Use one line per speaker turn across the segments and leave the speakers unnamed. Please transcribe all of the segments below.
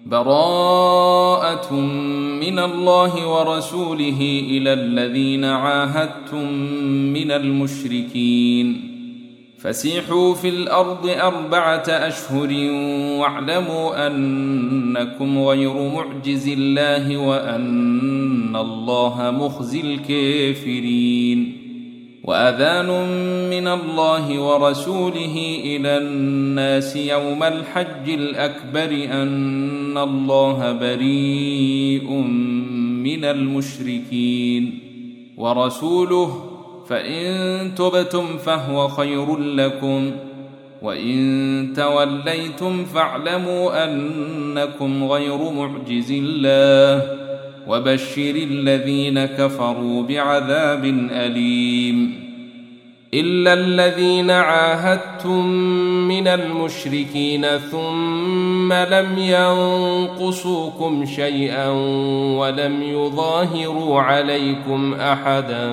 براءة من الله ورسوله إلى الذين عاهدتم من المشركين فسيحوا في الأرض 4 أشهر واعلموا أنكم غير معجز الله وأن الله مخزي الكافرين وأذان من الله ورسوله إلى الناس يوم الحج الأكبر أن الله بريء من المشركين ورسوله فإن تبتم فهو خير لكم وإن توليتم فاعلموا أنكم غير معجز الله وبشر الذين كفروا بعذاب أليم إلا الذين عاهدتم من المشركين ثم لم ينقصوكم شيئا ولم يظاهروا عليكم أحدا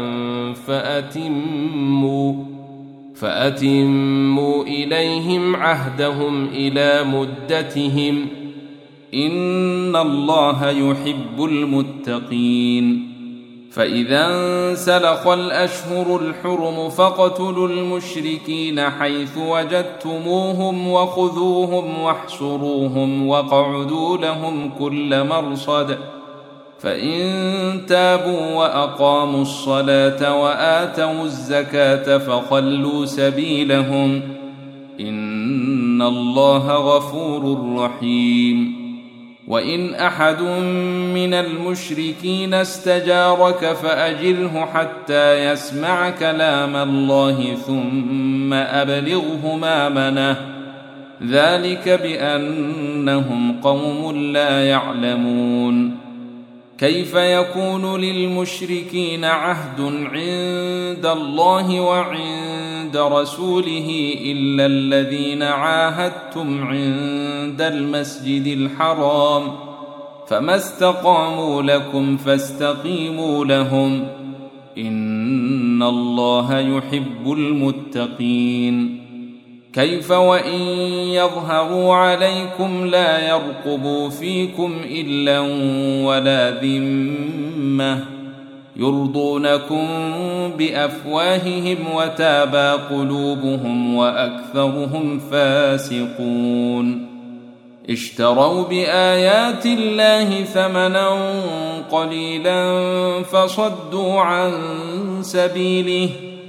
فأتموا إليهم عهدهم إلى مدتهم إن الله يحب المتقين فإذا انسلخ الأشهر الحرم فاقتلوا المشركين حيث وجدتموهم وخذوهم واحصروهم واقعدوا لهم كل مرصد فإن تابوا وأقاموا الصلاة وآتوا الزكاة فخلوا سبيلهم إن الله غفور رحيم وإن أحد من المشركين استجارك فأجره حتى يسمع كلام الله ثم أبلغه مأمنه ذلك بأنهم قوم لا يعلمون كيف يكون للمشركين عهد عند الله وعند رسوله إلا الذين عاهدتم عند المسجد الحرام فما استقاموا لكم فاستقيموا لهم إن الله يحب المتقين كيف وإن يظهروا عليكم لا يرقبوا فيكم إلا ولا ذمة يرضونكم بأفواههم وتابى قلوبهم وأكثرهم فاسقون اشتروا بآيات الله ثمنا قليلا فصدوا عن سبيله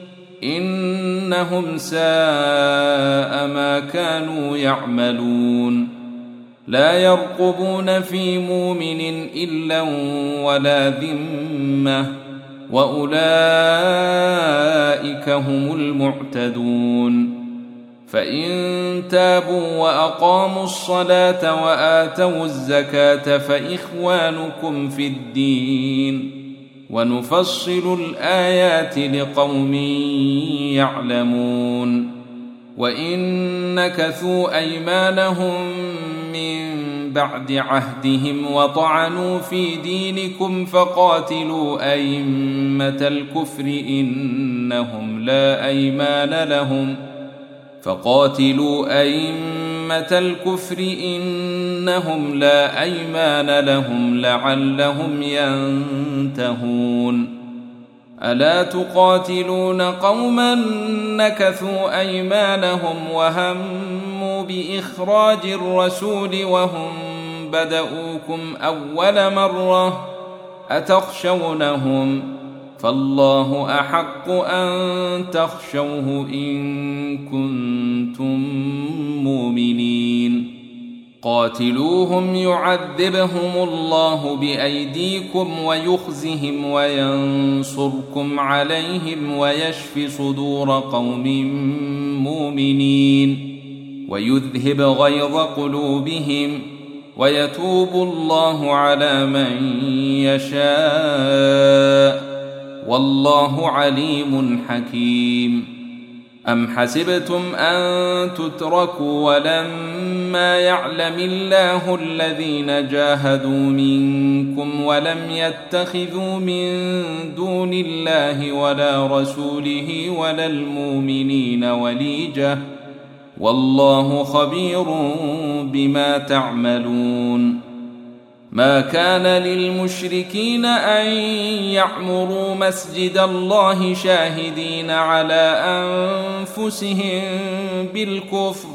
إنهم ساء ما كانوا يعملون لا يرقبون في مؤمن إلا ولا ذمة وأولئك هم المعتدون فإن تابوا وأقاموا الصلاة وآتوا الزكاة فإخوانكم في الدين ونفصل الآيات لقوم يعلمون وإن نكثوا أيمانهم من بعد عهدهم وطعنوا في دينكم فقاتلوا أئمة الكفر إنهم لا أيمان لهم لعلهم ينتهون ألا تقاتلون قوما نكثوا أيمانهم وهموا بإخراج الرسول وهم بدؤوكم أول مرة أتخشونهم فالله أحق أن تخشوه إن كنتم مؤمنين قاتلوهم يعذبهم الله بأيديكم ويخزهم وينصركم عليهم ويشف صدور قوم مؤمنين ويذهب غيظ قلوبهم ويتوب الله على من يشاء والله عليم حكيم أم حسبتم أن تتركوا ولما يعلم الله الذين جاهدوا منكم ولم يتخذوا من دون الله ولا رسوله ولا المؤمنين وليجة والله خبير بما تعملون ما كان للمشركين أن يعمروا مسجد الله شاهدين على أنفسهم بالكفر،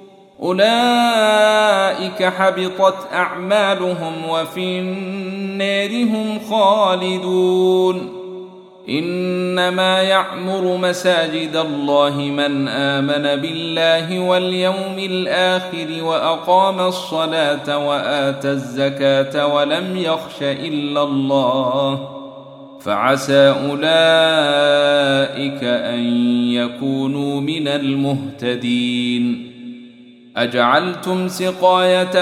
أولئك حبطت أعمالهم وفي النار هم خالدون. إنما يعمر مساجد الله من آمن بالله واليوم الآخر وأقام الصلاة وآتى الزكاة ولم يخش إلا الله، فعسى أولئك أن يكونوا من المهتدين. أجعلتم سقاية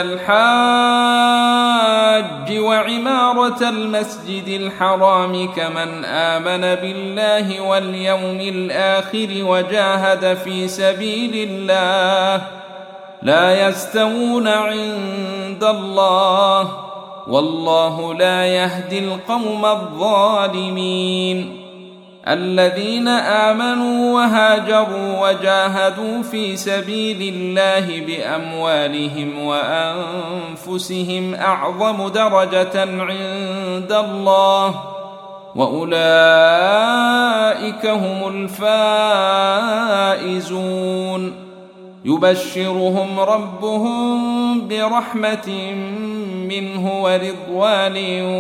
الحاج وعمارة المسجد الحرام كمن آمن بالله واليوم الآخر وجاهد في سبيل الله لا يستوون عند الله، والله لا يهدي القوم الظالمين. الذين آمنوا وهاجروا وجاهدوا في سبيل الله بأموالهم وأنفسهم أعظم درجة عند الله، وأولئك هم الفائزون. يبشرهم ربهم برحمة منه ورضوان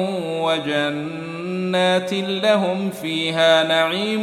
وجنات لهم فيها نعيم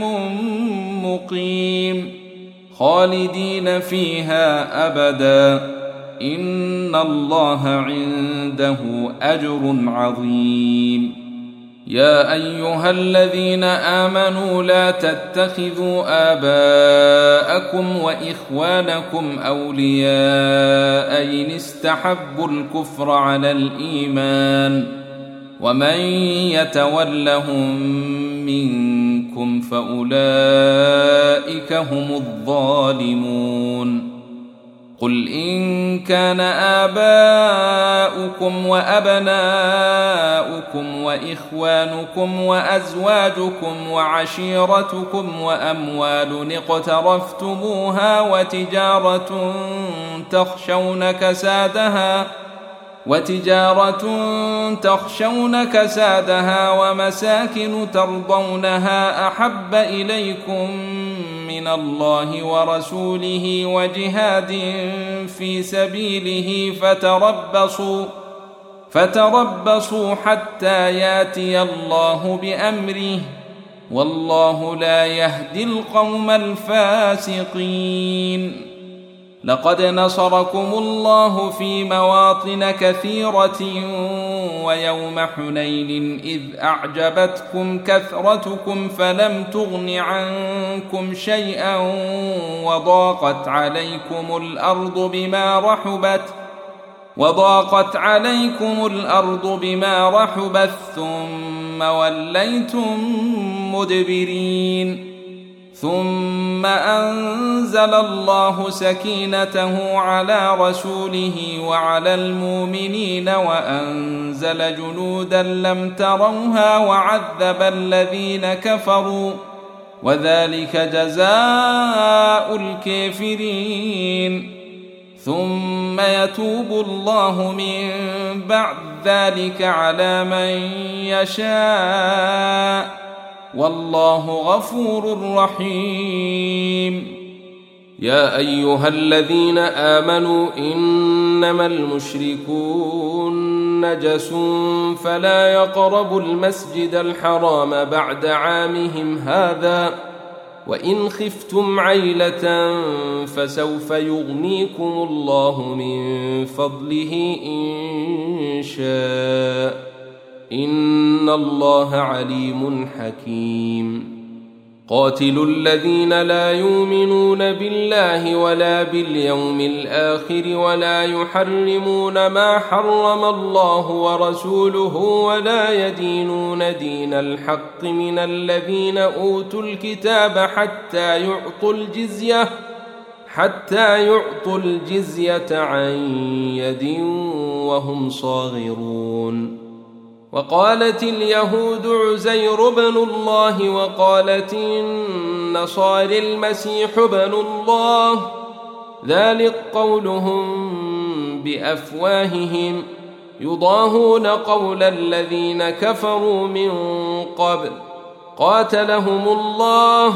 مقيم خالدين فيها أبدا، إن الله عنده أجر عظيم. يا أيها الذين آمنوا لا تتخذوا آباءكم وإخوانكم أولياء إن استحبوا الكفر على الإيمان، ومن يتولهم منكم فأولئك هم الظالمون. قل إن كان آباؤكم وأبناؤكم وإخوانكم وأزواجكم وعشيرتكم وأموال اقترفتموها وتجارة تخشون كسادها ومساكن ترضونها أحب إليكم من الله ورسوله وجهاد في سبيله فتربصوا حتى ياتي الله بأمره، والله لا يهدي القوم الفاسقين. لقد نصركم الله في مواطن كثيرة ويوم حنين إذ أعجبتكم كثرتكم فلم تغن عنكم شيئا وضاقت عليكم الأرض بما رحبت ثم وليتم مدبرين. ثم أنزل الله سكينته على رسوله وعلى المؤمنين وأنزل جنودا لم تروها وعذب الذين كفروا، وذلك جزاء الكافرين. ثم يتوب الله من بعد ذلك على من يشاء، والله غفور رحيم. يا أيها الذين آمنوا إنما المشركون نجس فلا يقربوا المسجد الحرام بعد عامهم هذا، وإن خفتم عيلة فسوف يغنيكم الله من فضله إن شاء، إن الله عليم حكيم. قاتلوا الذين لا يؤمنون بالله ولا باليوم الآخر ولا يحرمون ما حرم الله ورسوله ولا يدينون دين الحق من الذين أوتوا الكتاب حتى يعطوا الجزية عن يد وهم صاغرون. وقالت اليهود عزير بن الله وقالت النصارى المسيح بن الله، ذلك قولهم بأفواههم يضاهون قول الذين كفروا من قبل قاتلهم الله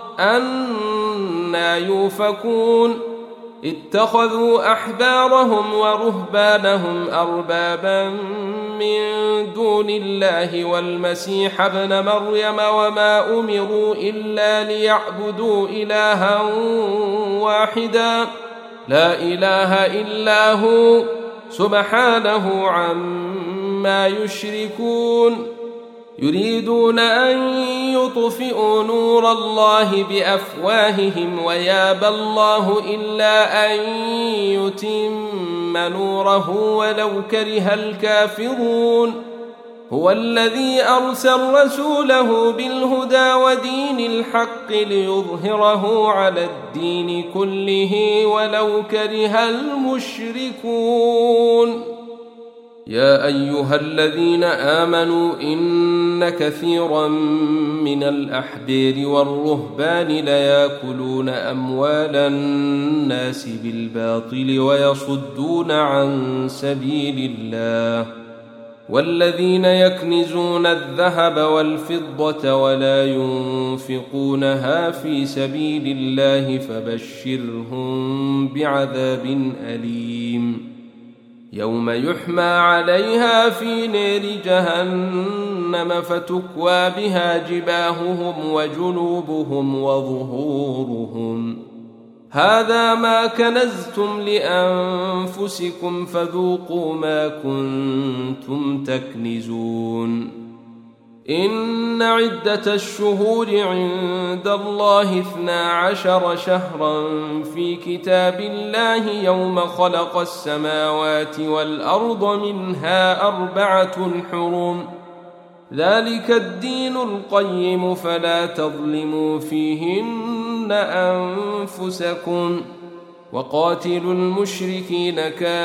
أنى يؤفكون اتخذوا أحبارهم ورهبانهم أربابا من دون الله والمسيح ابن مريم وما أمروا إلا ليعبدوا إلها واحدا لا إله إلا هو سبحانه عما يشركون يريدون أن يطفئوا نور الله بأفواههم ويابى الله إلا أن يتم نوره ولو كره الكافرون هو الذي أرسل رسوله بالهدى ودين الحق ليظهره على الدين كله ولو كره المشركون يا أيها الذين آمنوا إن كثيرا من الأحبار والرهبان ليأكلون أموال الناس بالباطل ويصدون عن سبيل الله والذين يكنزون الذهب والفضة ولا ينفقونها في سبيل الله فبشرهم بعذاب أليم يوم يحمى عليها في نار جهنم فتكوى بها جباههم وجنوبهم وظهورهم هذا ما كنزتم لأنفسكم فذوقوا ما كنتم تكنزون إن عدة الشهور عند الله 12 شهرا في كتاب الله يوم خلق السماوات والأرض منها 4 حرم ذلك الدين القيم فلا تظلموا فيهن أنفسكم وقاتلوا المشركين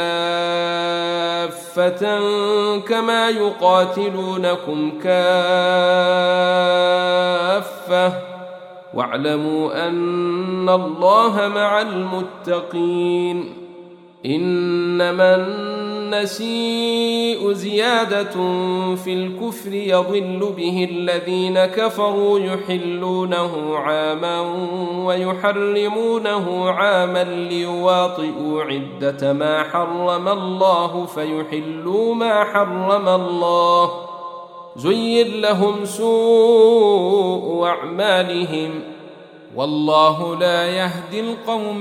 كافة كما يقاتلونكم كافة واعلموا أن الله مع المتقين إنما النسيء زيادة في الكفر يضل به الذين كفروا يحلونه عاما ويحرمونه عاما ليواطئوا عدة ما حرم الله فيحلوا ما حرم الله زين لهم سوء أعمالهم والله لا يهدي القوم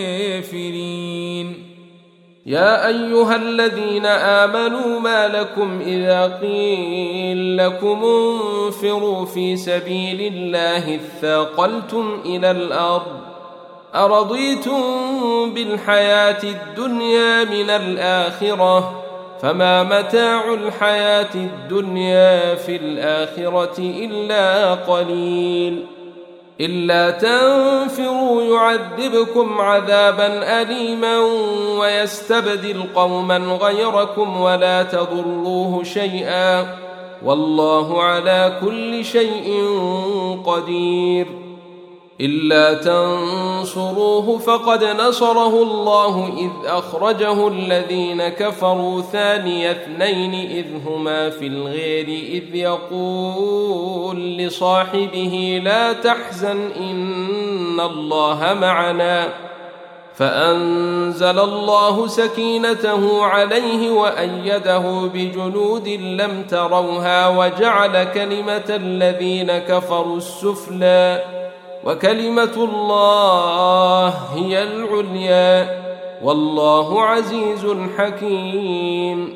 الكافرين يا أيها الذين آمنوا ما لكم إذا قيل لكم انفروا في سبيل الله اثاقلتم إلى الأرض أرضيتم بالحياة الدنيا من الآخرة فما متاع الحياة الدنيا في الآخرة إلا قليل إلا تنفروا يعذبكم عذابا أليما ويستبدل قوما غيركم ولا تضروه شيئا والله على كل شيء قدير إلا تنصروه فقد نصره الله إذ أخرجه الذين كفروا ثاني اثنين إذ هما في الغير إذ يقول لصاحبه لا تحزن إن الله معنا فأنزل الله سكينته عليه وأيده بجنود لم تروها وجعل كلمة الذين كفروا السفلى وكلمة الله هي العليا والله عزيز حكيم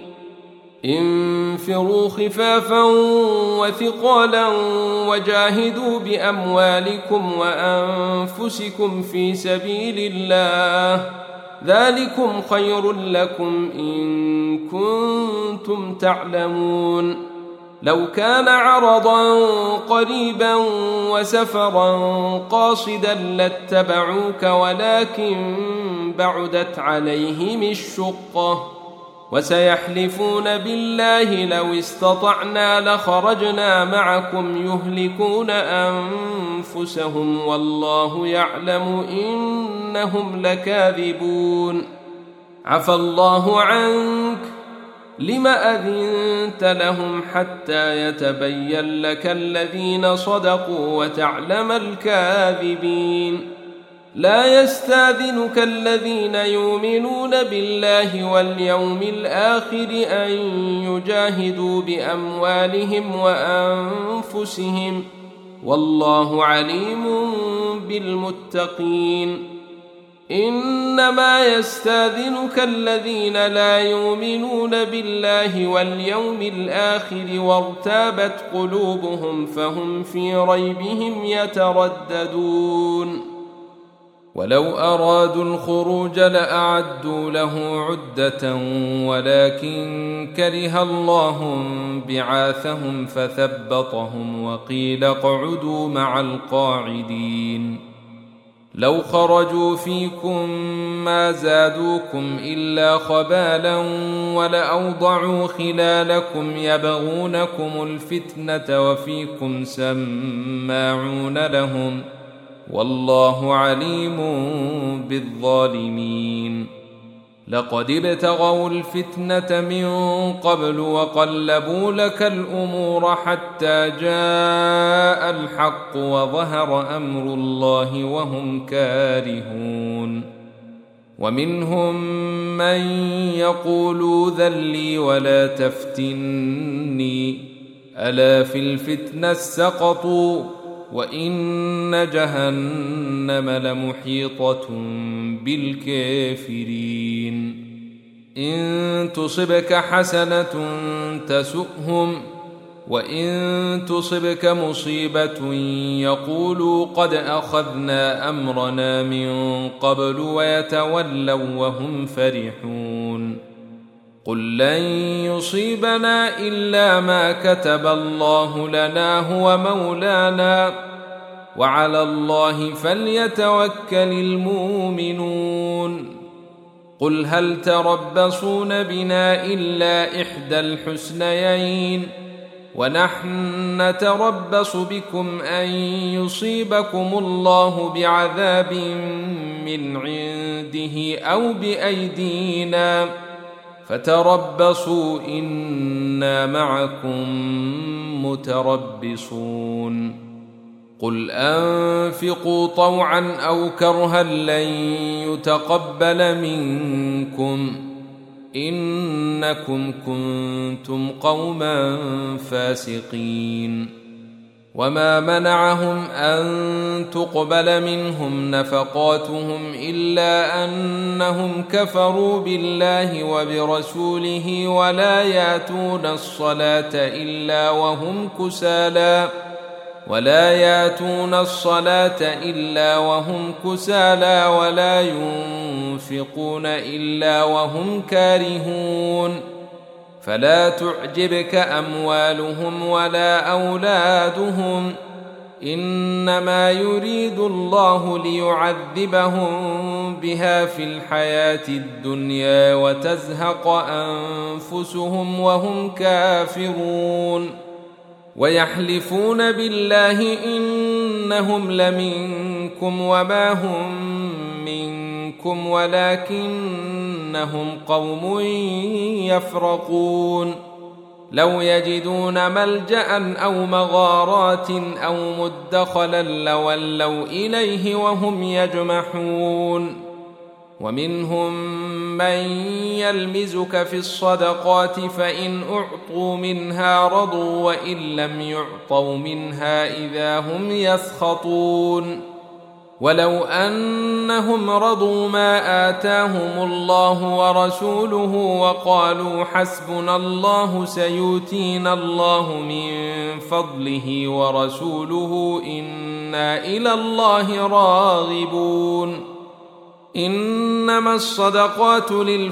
انفروا خفافا وثقالا وجاهدوا بأموالكم وأنفسكم في سبيل الله ذلكم خير لكم إن كنتم تعلمون لو كان عرضا قريبا وسفرا قاصدا لاتبعوك ولكن بعدت عليهم الشقة وسيحلفون بالله لو استطعنا لخرجنا معكم يهلكون أنفسهم والله يعلم إنهم لكاذبون عفى الله عنك لم أذنت لهم حتى يتبين لك الذين صدقوا وتعلم الكاذبين لا يستأذنك الذين يؤمنون بالله واليوم الآخر أن يجاهدوا بأموالهم وأنفسهم والله عليم بالمتقين إنما يستأذنك الذين لا يؤمنون بالله واليوم الآخر وارتابت قلوبهم فهم في ريبهم يترددون ولو أرادوا الخروج لأعدوا له عدة ولكن كره الله بعاثهم فثبطهم وقيل اقعدوا مع القاعدين لو خرجوا فيكم ما زادوكم إلا خبالا ولأوضعوا خلالكم يبغونكم الفتنة وفيكم سماعون لهم والله عليم بالظالمين لقد ابتغوا الفتنة من قبل وقلبوا لك الأمور حتى جاء الحق وظهر أمر الله وهم كارهون ومنهم من يقول ذل لي ولا تفتني ألا في الفتنة سقطوا وإن جهنم لمحيطة بالكافرين إن تصبك حسنة تسؤهم وإن تصبك مصيبة يقولوا قد أخذنا أمرنا من قبل ويتولوا وهم فرحون قل لن يصيبنا إلا ما كتب الله لنا هو مولانا وعلى الله فليتوكل المؤمنون قل هل تربصون بنا إلا إحدى الحسنيين ونحن نتربص بكم أن يصيبكم الله بعذاب من عنده أو بأيدينا فتربصوا إنا معكم متربصون قل أنفقوا طوعا أو كرها لن يتقبل منكم إنكم كنتم قوما فاسقين وما منعهم أن تقبل منهم نفقاتهم إلا أنهم كفروا بالله وبرسوله ولا يأتون الصلاة إلا وهم كسالى ولا ينفقون إلا وهم كارهون فلا تعجبك أموالهم ولا أولادهم إنما يريد الله ليعذبهم بها في الحياة الدنيا وتزهق أنفسهم وهم كافرون ويحلفون بالله إنهم لمنكم وما هم منكم ولكنهم قوم يفرقون لو يجدون ملجأ أو مغارات أو مدخلا لولوا إليه وهم يجمحون ومنهم من يلمزك في الصدقات فإن أعطوا منها رضوا وإن لم يعطوا منها إذا هم يسخطون ولو أنهم رضوا ما آتاهم الله ورسوله وقالوا حسبنا الله سيؤتينا الله من فضله ورسوله إنا إلى الله راغبون إنما الصدقات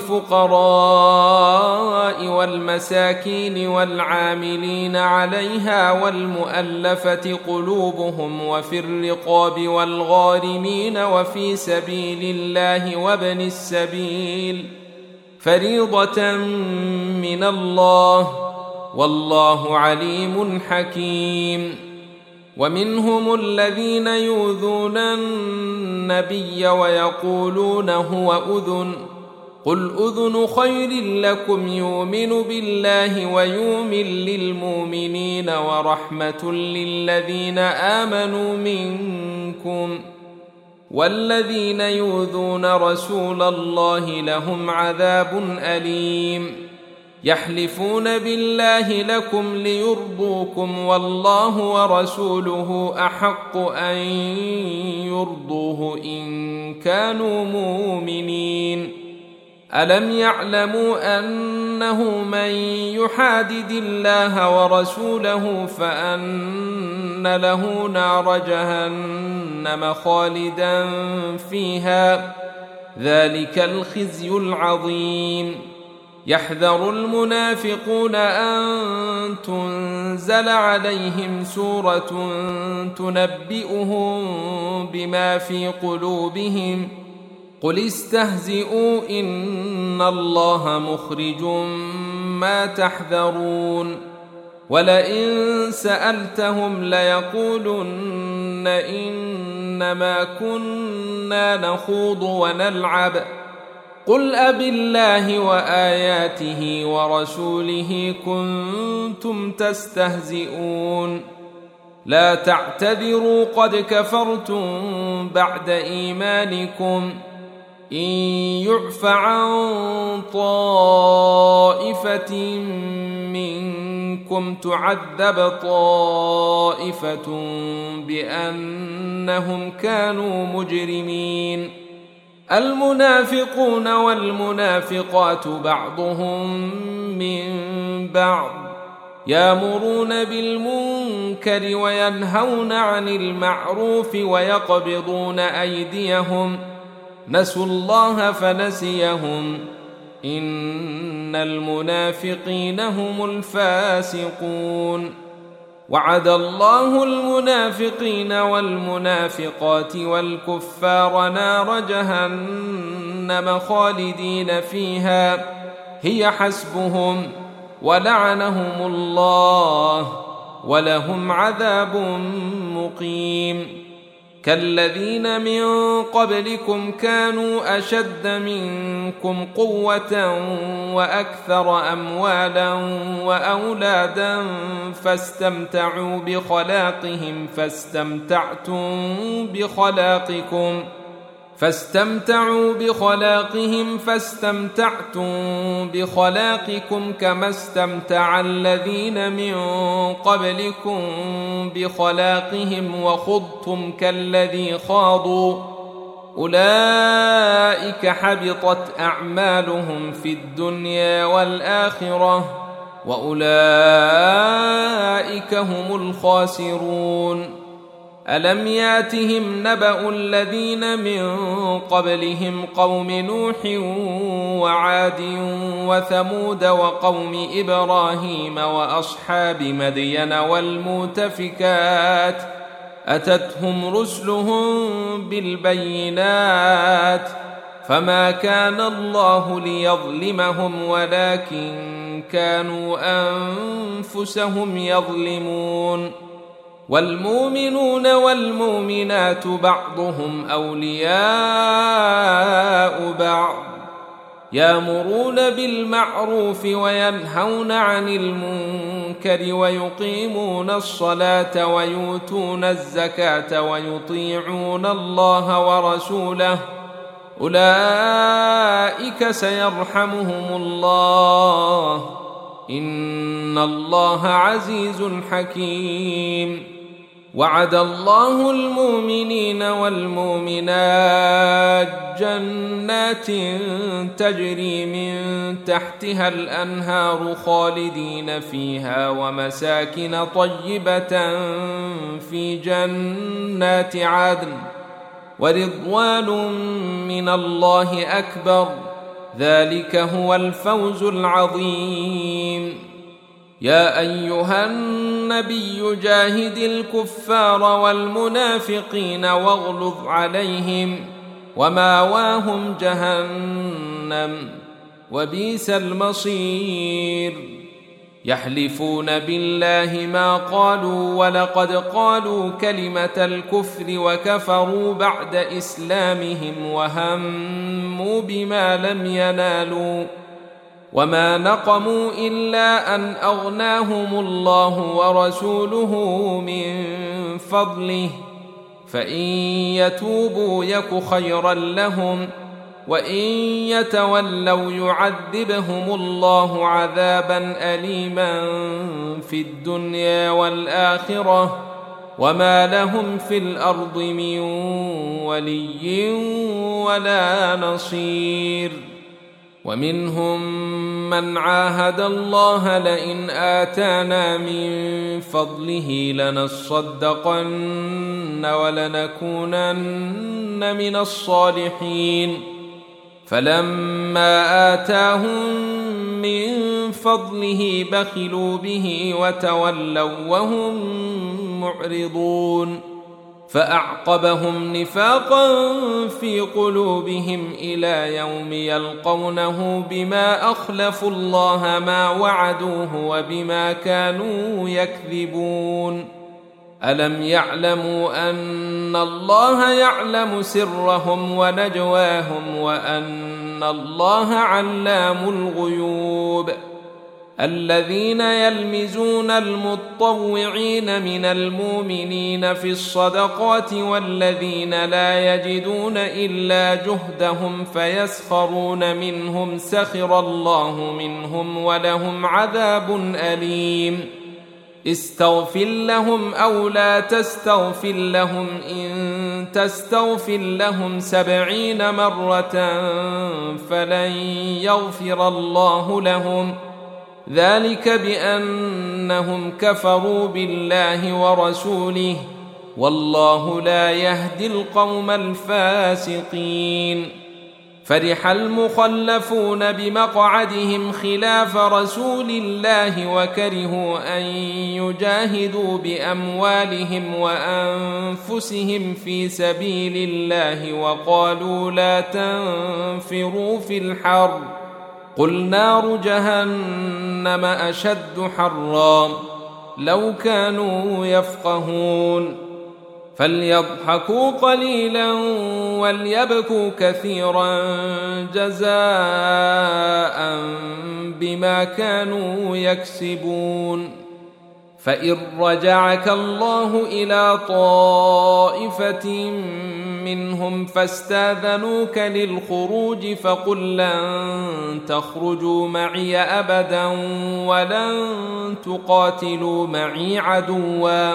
للفقراء والمساكين والعاملين عليها والمؤلفة قلوبهم وفي الرقاب والغارمين وفي سبيل الله وابن السبيل فريضة من الله والله عليم حكيم ومنهم الذين يؤذون النبي ويقولون هو أذن قل أذن خير لكم يؤمن بالله ويؤمن للمؤمنين ورحمة للذين آمنوا منكم، والذين يؤذون رسول الله لهم عذاب أليم. يحلفون بالله لكم ليرضوكم والله ورسوله أحق أن يرضوه إن كانوا مؤمنين. ألم يعلموا أنه من يحادد الله ورسوله فأن له نار جهنم خالدا فيها، ذلك الخزي العظيم. يحذر المنافقون أن تنزل عليهم سورة تنبئهم بما في قلوبهم، قل استهزئوا إن الله مخرج ما تحذرون. ولئن سألتهم ليقولن إنما كنا نخوض ونلعب، قل أبالله وآياته ورسوله كنتم تستهزئون. لا تعتذروا قد كفرتم بعد إيمانكم، إن يعف عن طائفة منكم تعذب طائفة بأنهم كانوا مجرمين. المنافقون والمنافقات بعضهم من بعض، يأمرون بالمنكر وينهون عن المعروف ويقبضون أيديهم، نسوا الله فنسيهم، إن المنافقين هم الفاسقون. وعد الله المنافقين والمنافقات والكفار نار جهنم خالدين فيها هي حسبهم، ولعنهم الله ولهم عذاب مقيم. كالذين من قبلكم كانوا أشد منكم قوة وأكثر أموالا وأولادا فاستمتعوا بخلاقهم فاستمتعتم بخلاقكم كما استمتع الذين من قبلكم بخلاقهم وخضتم كالذي خاضوا، أولئك حبطت أعمالهم في الدنيا والآخرة وأولئك هم الخاسرون. ألم ياتهم نبأ الذين من قبلهم قوم نوح وعاد وثمود وقوم إبراهيم وأصحاب مدين والمؤتفكات، أتتهم رسلهم بالبينات فما كان الله ليظلمهم ولكن كانوا أنفسهم يظلمون. والمؤمنون والمؤمنات بعضهم أولياء بعض، يأمرون بالمعروف وينهون عن المنكر ويقيمون الصلاة ويؤتون الزكاة ويطيعون الله ورسوله، أولئك سيرحمهم الله، إن الله عزيز حكيم. وعد الله المؤمنين والمؤمنات جنات تجري من تحتها الأنهار خالدين فيها ومساكن طيبة في جنات عدن ورضوان من الله أكبر، ذلك هو الفوز العظيم. يا أيها النبي جاهد الكفار والمنافقين واغلظ عليهم ومأواهم جهنم وبئس المصير. يحلفون بالله ما قالوا ولقد قالوا كلمة الكفر وكفروا بعد إسلامهم وهموا بما لم ينالوا وما نقموا إلا أن أغناهم الله ورسوله من فضله فإن يتوبوا يك خيرا لهم وإن يتولوا يعذبهم الله عذابا أليما في الدنيا والآخرة وما لهم في الأرض من ولي ولا نصير. ومنهم من عاهد الله لئن آتانا من فضله لنصدقن ولنكونن من الصالحين فلما آتاهم من فضله بخلوا به وتولوا وهم معرضون فأعقبهم نفاقا في قلوبهم إلى يوم يلقونه بما أخلفوا الله ما وعدوه وبما كانوا يكذبون. ألم يعلموا أن الله يعلم سرهم ونجواهم وأن الله علام الغيوب. الذين يلمزون المطوعين من المؤمنين في الصدقات والذين لا يجدون إلا جهدهم فيسخرون منهم سخر الله منهم ولهم عذاب أليم. استغفر لهم أو لا تستغفر لهم إن تستغفر لهم 70 مرة فلن يغفر الله لهم ذلك بأنهم كفروا بالله ورسوله والله لا يهدي القوم الفاسقين. فرح المخلفون بمقعدهم خلاف رسول الله وكرهوا أن يجاهدوا بأموالهم وأنفسهم في سبيل الله وقالوا لا تنفروا في الحر قل نار جهنم أشد حرا لو كانوا يفقهون. فليضحكوا قليلا وليبكوا كثيرا جزاء بما كانوا يكسبون. فإن رجعك الله إلى طائفة منهم فاستاذنوك للخروج فقل لن تخرجوا معي أبدا ولن تقاتلوا معي عدوا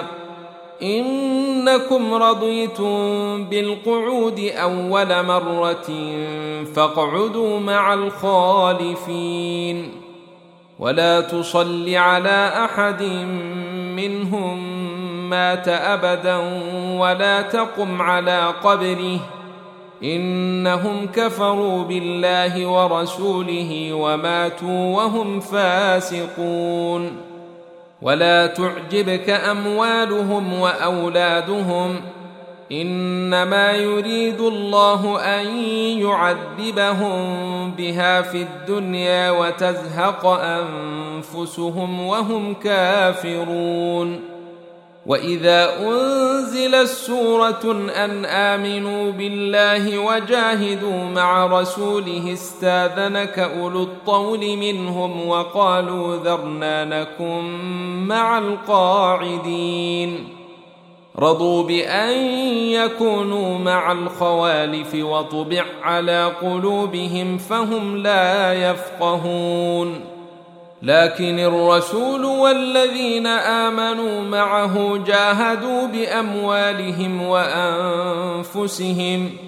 إنكم رضيتم بالقعود أول مرة فاقعدوا مع الخالفين. ولا تصل على أحد منهم مات أبدا ولا تقم على قبره إنهم كفروا بالله ورسوله وماتوا وهم فاسقون. ولا تعجبك أموالهم وأولادهم إنما يريد الله أن يعذبهم بها في الدنيا وتزهق أنفسهم وهم كافرون. وإذا أنزلت سورة أن آمنوا بالله وجاهدوا مع رسوله استاذنك أولو الطول منهم وقالوا ذرنا نكن مع القاعدين. رضوا بأن يكونوا مع الخوالف وطبع على قلوبهم فهم لا يفقهون. لكن الرسول والذين آمنوا معه جاهدوا بأموالهم وأنفسهم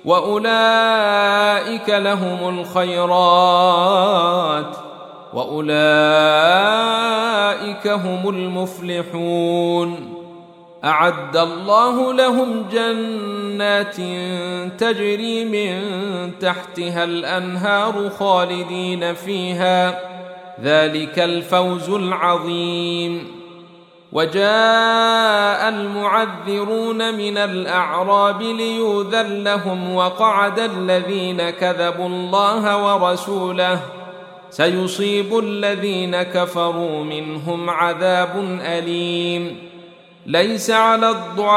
وأولئك لهم الخيرات وأولئك هم المفلحون. أعد الله لهم جنات تجري من تحتها الأنهار خالدين فيها ذلك الفوز العظيم. وجاء المعذرون من الأعراب ليؤذن لهم وقعد الذين كذبوا الله ورسوله سيصيب الذين كفروا منهم عذاب أليم. ليس على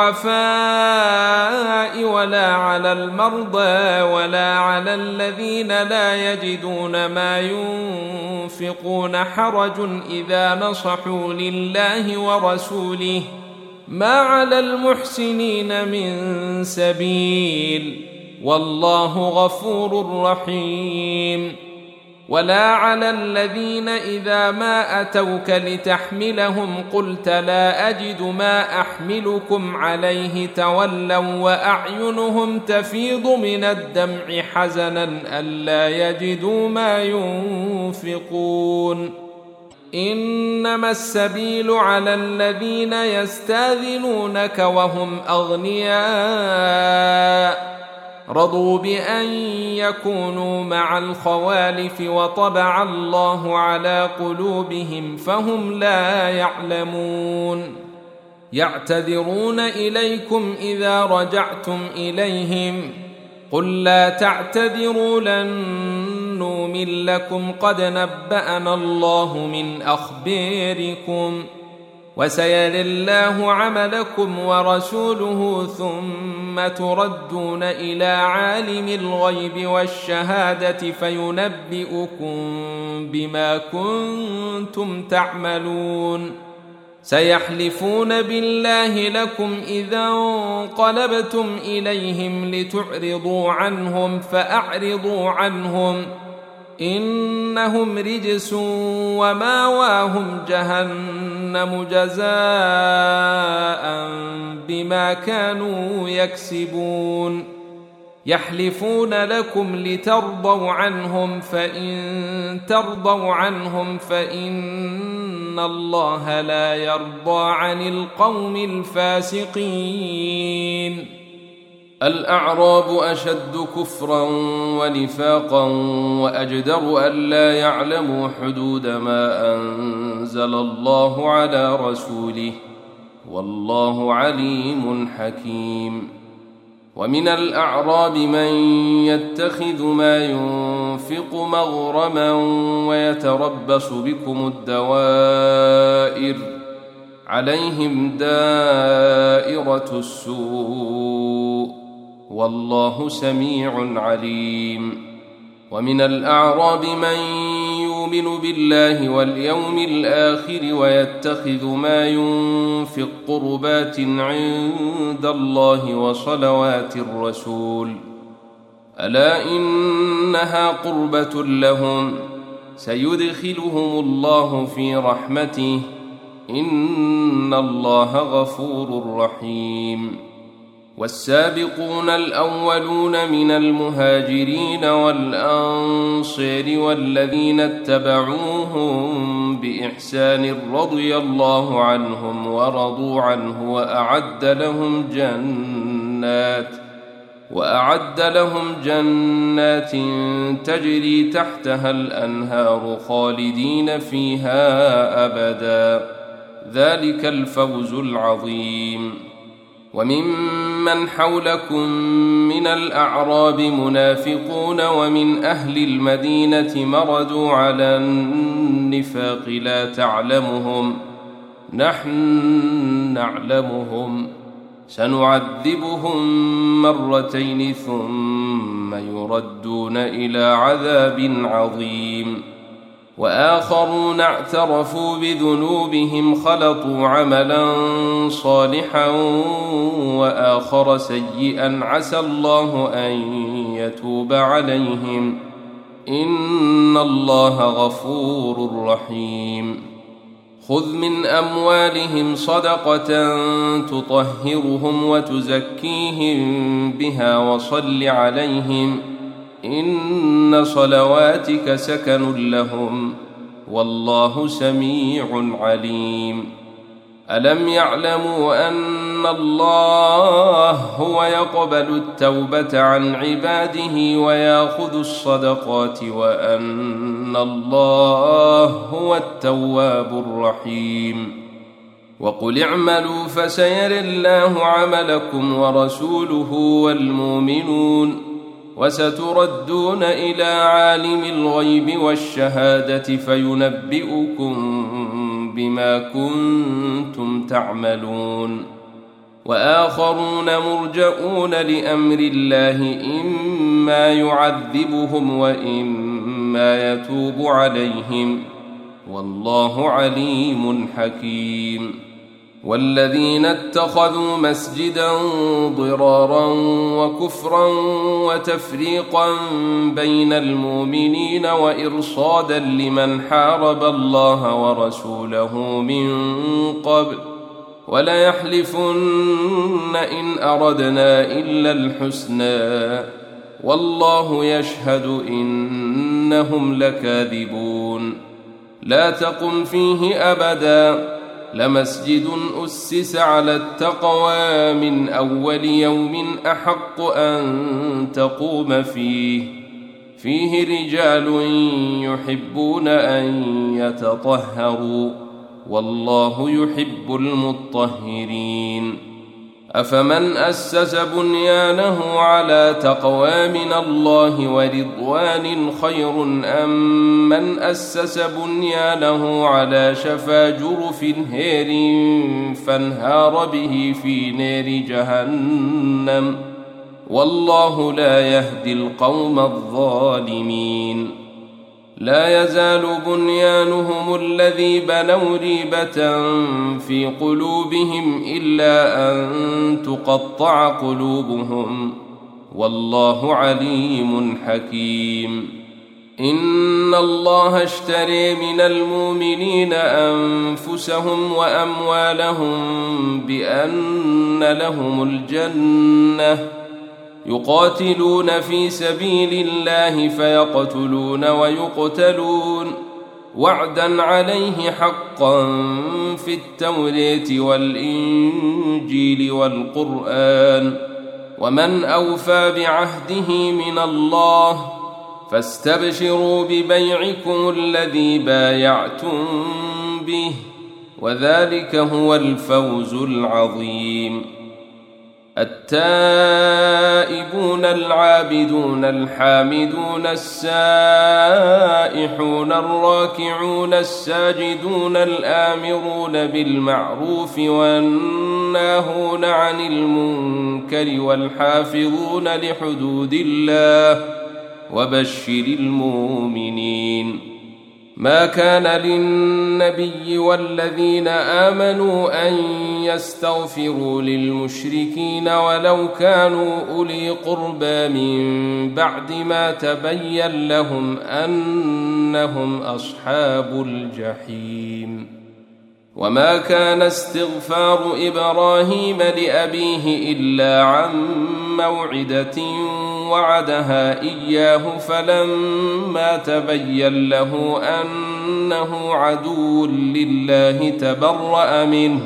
الضعفاء ولا على المرضى ولا على الذين لا يجدون ما ينفقون حرج إذا نصحوا لله ورسوله، ما على المحسنين من سبيل، والله غفور رحيم. ولا على الذين إذا ما أتوك لتحملهم قلت لا أجد ما أحملكم عليه تولوا وأعينهم تفيض من الدمع حزنا ألا يجدوا ما ينفقون. إنما السبيل على الذين يستاذنونك وهم أغنياء رضوا بأن يكونوا مع الخوالف وطبع الله على قلوبهم فهم لا يعلمون. يعتذرون إليكم إذا رجعتم إليهم قل لا تعتذروا لن نؤمن لكم قد نبأنا الله من أخباركم وسيري الله عملكم ورسوله ثم تردون إلى عالم الغيب والشهادة فينبئكم بما كنتم تعملون. سيحلفون بالله لكم إذا انقلبتم إليهم لتعرضوا عنهم فأعرضوا عنهم إنهم رجس وماواهم جهنم جزاء بما كانوا يكسبون. يحلفون لكم لترضوا عنهم فإن ترضوا عنهم فإن الله لا يرضى عن القوم الفاسقين. الأعراب أشد كفرا ونفاقا وأجدر ألا يعلموا حدود ما أنزل الله على رسوله والله عليم حكيم. ومن الأعراب من يتخذ ما ينفق مغرما ويتربص بكم الدوائر عليهم دائرة السوء والله سميع عليم. ومن الأعراب من يؤمن بالله واليوم الآخر ويتخذ ما ينفق قربات عند الله وصلوات الرسول ألا إنها قربة لهم سيدخلهم الله في رحمته إن الله غفور رحيم. والسابقون الأولون من المهاجرين والأنصار والذين اتبعوهم بإحسان رضي الله عنهم ورضوا عنه وأعد لهم جنات تجري تحتها الأنهار خالدين فيها أبدا ذلك الفوز العظيم. وممن حولكم من الأعراب منافقون ومن أهل المدينة مردوا على النفاق لا تعلمهم نحن نعلمهم سنعذبهم مرتين ثم يردون إلى عذاب عظيم. وآخرون اعترفوا بذنوبهم خلطوا عملا صالحا وآخر سيئا عسى الله أن يتوب عليهم إن الله غفور رحيم. خذ من أموالهم صدقة تطهرهم وتزكيهم بها وصل عليهم إن صلواتك سكن لهم والله سميع عليم. ألم يعلموا أن الله هو يقبل التوبة عن عباده ويأخذ الصدقات وأن الله هو التواب الرحيم. وقل اعملوا فسيرى الله عملكم ورسوله والمؤمنون وستردون إلى عالم الغيب والشهادة فينبئكم بما كنتم تعملون وآخرون مرجؤون لأمر الله إما يعذبهم وإما يتوب عليهم والله عليم حكيم والذين اتخذوا مسجدا ضرارا وكفرا وتفريقا بين المؤمنين وإرصادا لمن حارب الله ورسوله من قبل وليحلفن إن أردنا إلا الحسنى والله يشهد إنهم لكاذبون لا تقم فيه أبدا لمسجد أسس على التقوى من أول يوم أحق أن تقوم فيه رجال يحبون أن يتطهروا والله يحب المطهرين أفمن أسس بنيانه على تقوى من الله ورضوان خير أم من أسس بنيانه على شفا جرف هير فانهار به في نار جهنم والله لا يهدي القوم الظالمين لا يزال بنيانهم الذي بنوا ريبة في قلوبهم إلا أن تقطع قلوبهم والله عليم حكيم إن الله اشتري من المؤمنين أنفسهم وأموالهم بأن لهم الجنة يقاتلون في سبيل الله فيقتلون ويقتلون وعدا عليه حقا في التوراة والإنجيل والقرآن ومن أوفى بعهده من الله فاستبشروا ببيعكم الذي بايعتم به وذلك هو الفوز العظيم التائبون العابدون الحامدون السائحون الراكعون الساجدون الآمرون بالمعروف والناهون عن المنكر والحافظون لحدود الله وبشر المؤمنين ما كان للنبي والذين آمنوا أن يستغفروا للمشركين ولو كانوا أولي قربى من بعد ما تبين لهم أنهم أصحاب الجحيم وما كان استغفار إبراهيم لأبيه إلا عن موعدة وعدها إياه فلما تبين له أنه عدو لله تبرأ منه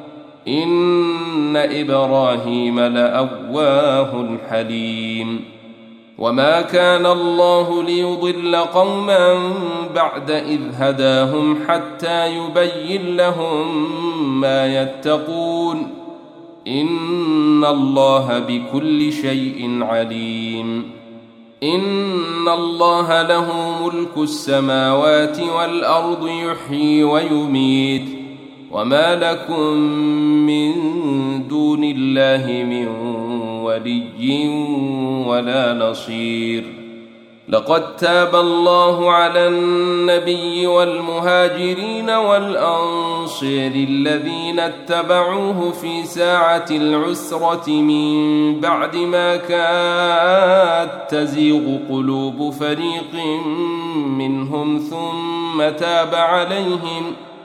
إن إبراهيم لأواه حليم وما كان الله ليضل قوما بعد إذ هداهم حتى يبين لهم ما يتقون إن الله بكل شيء عليم إن الله له ملك السماوات والأرض يحيي ويميت وما لكم من دون الله من ولي ولا نصير لقد تاب الله على النبي والمهاجرين والأنصار الذين اتبعوه في ساعة العسرة من بعد ما كاد تزيغ قلوب فريق منهم ثم تاب عليهم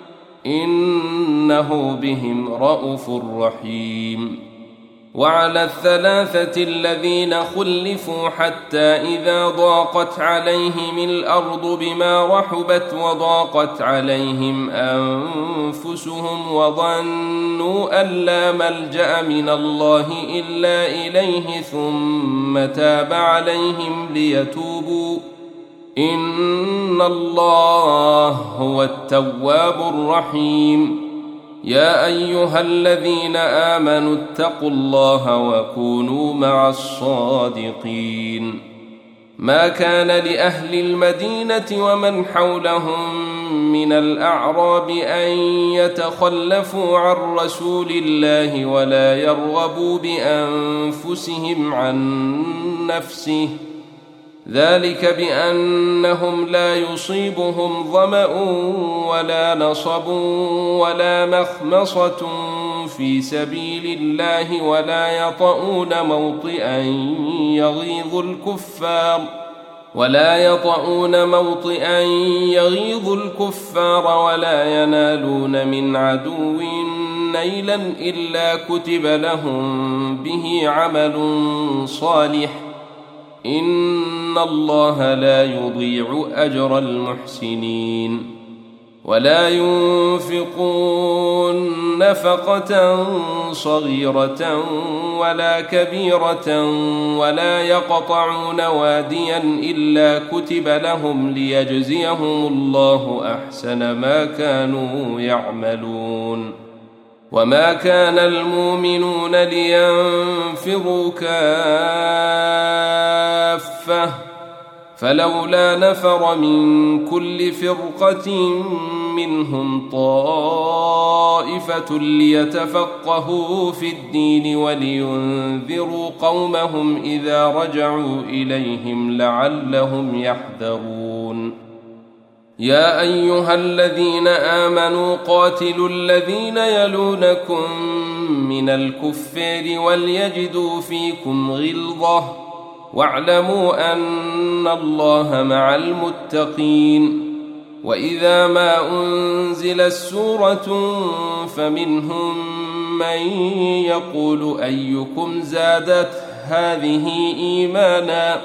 إنه بهم رءوف رحيم وعلى الثلاثة الذين خلفوا حتى إذا ضاقت عليهم الأرض بما رحبت وضاقت عليهم أنفسهم وظنوا أن لا ملجأ من الله إلا إليه ثم تاب عليهم ليتوبوا إن الله هو التواب الرحيم يا أيها الذين آمنوا اتقوا الله وكونوا مع الصادقين ما كان لأهل المدينة ومن حولهم من الأعراب أن يتخلفوا عن رسول الله ولا يرغبوا بأنفسهم عن نفسه، ذلك بأنهم لا يصيبهم ظمأ ولا نصب ولا مخمصة في سبيل الله ولا يطؤون موطئا يغيظ الكفار ولا ينالون من عدو نيلا إلا كتب لهم به عمل صالح، إن الله لا يضيع أجر المحسنين. ولا ينفقون نفقة صغيرة ولا كبيرة ولا يقطعون واديا إلا كتب لهم ليجزيهم الله أحسن ما كانوا يعملون. وما كان المؤمنون لينفروا كافة، فلولا نفر من كل فرقة منهم طائفة ليتفقهوا في الدين ولينذروا قومهم إذا رجعوا إليهم لعلهم يحذرون. يا أيها الذين آمنوا قاتلوا الذين يلونكم من الكفار وليجدوا فيكم غلظة واعلموا أن الله مع المتقين. وإذا ما أنزلت سورة فمنهم من يقول أيكم زادت هذه إيمانا،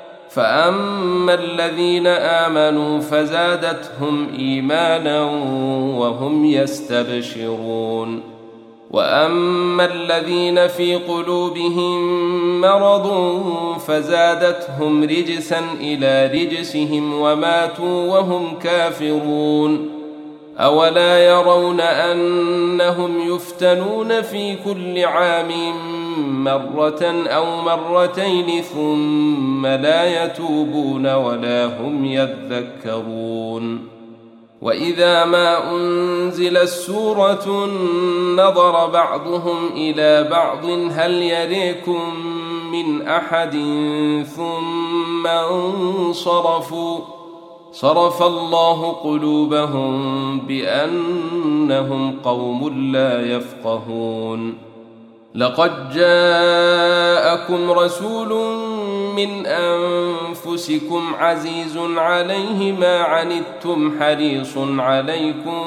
فأما الذين آمنوا فزادتهم إيمانا وهم يستبشرون، وأما الذين في قلوبهم مرض فزادتهم رجسا إلى رجسهم وماتوا وهم كافرون. أولا يرون أنهم يفتنون في كل عام مرة أو مرتين ثم لا يتوبون ولا هم يذكرون. وإذا ما أنزلت سورة نظر بعضهم إلى بعض هل يريكم من أحد ثم انصرفوا، صرف الله قلوبهم بأنهم قوم لا يفقهون. لقد جاءكم رسول من أنفسكم عزيز عليه ما عنتم حريص عليكم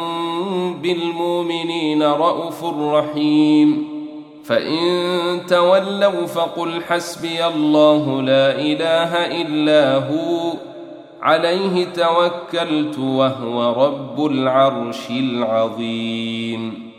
بالمؤمنين رءوف رحيم. فإن تولوا فقل حسبي الله لا إله إلا هو عليه توكلت وهو رب العرش العظيم.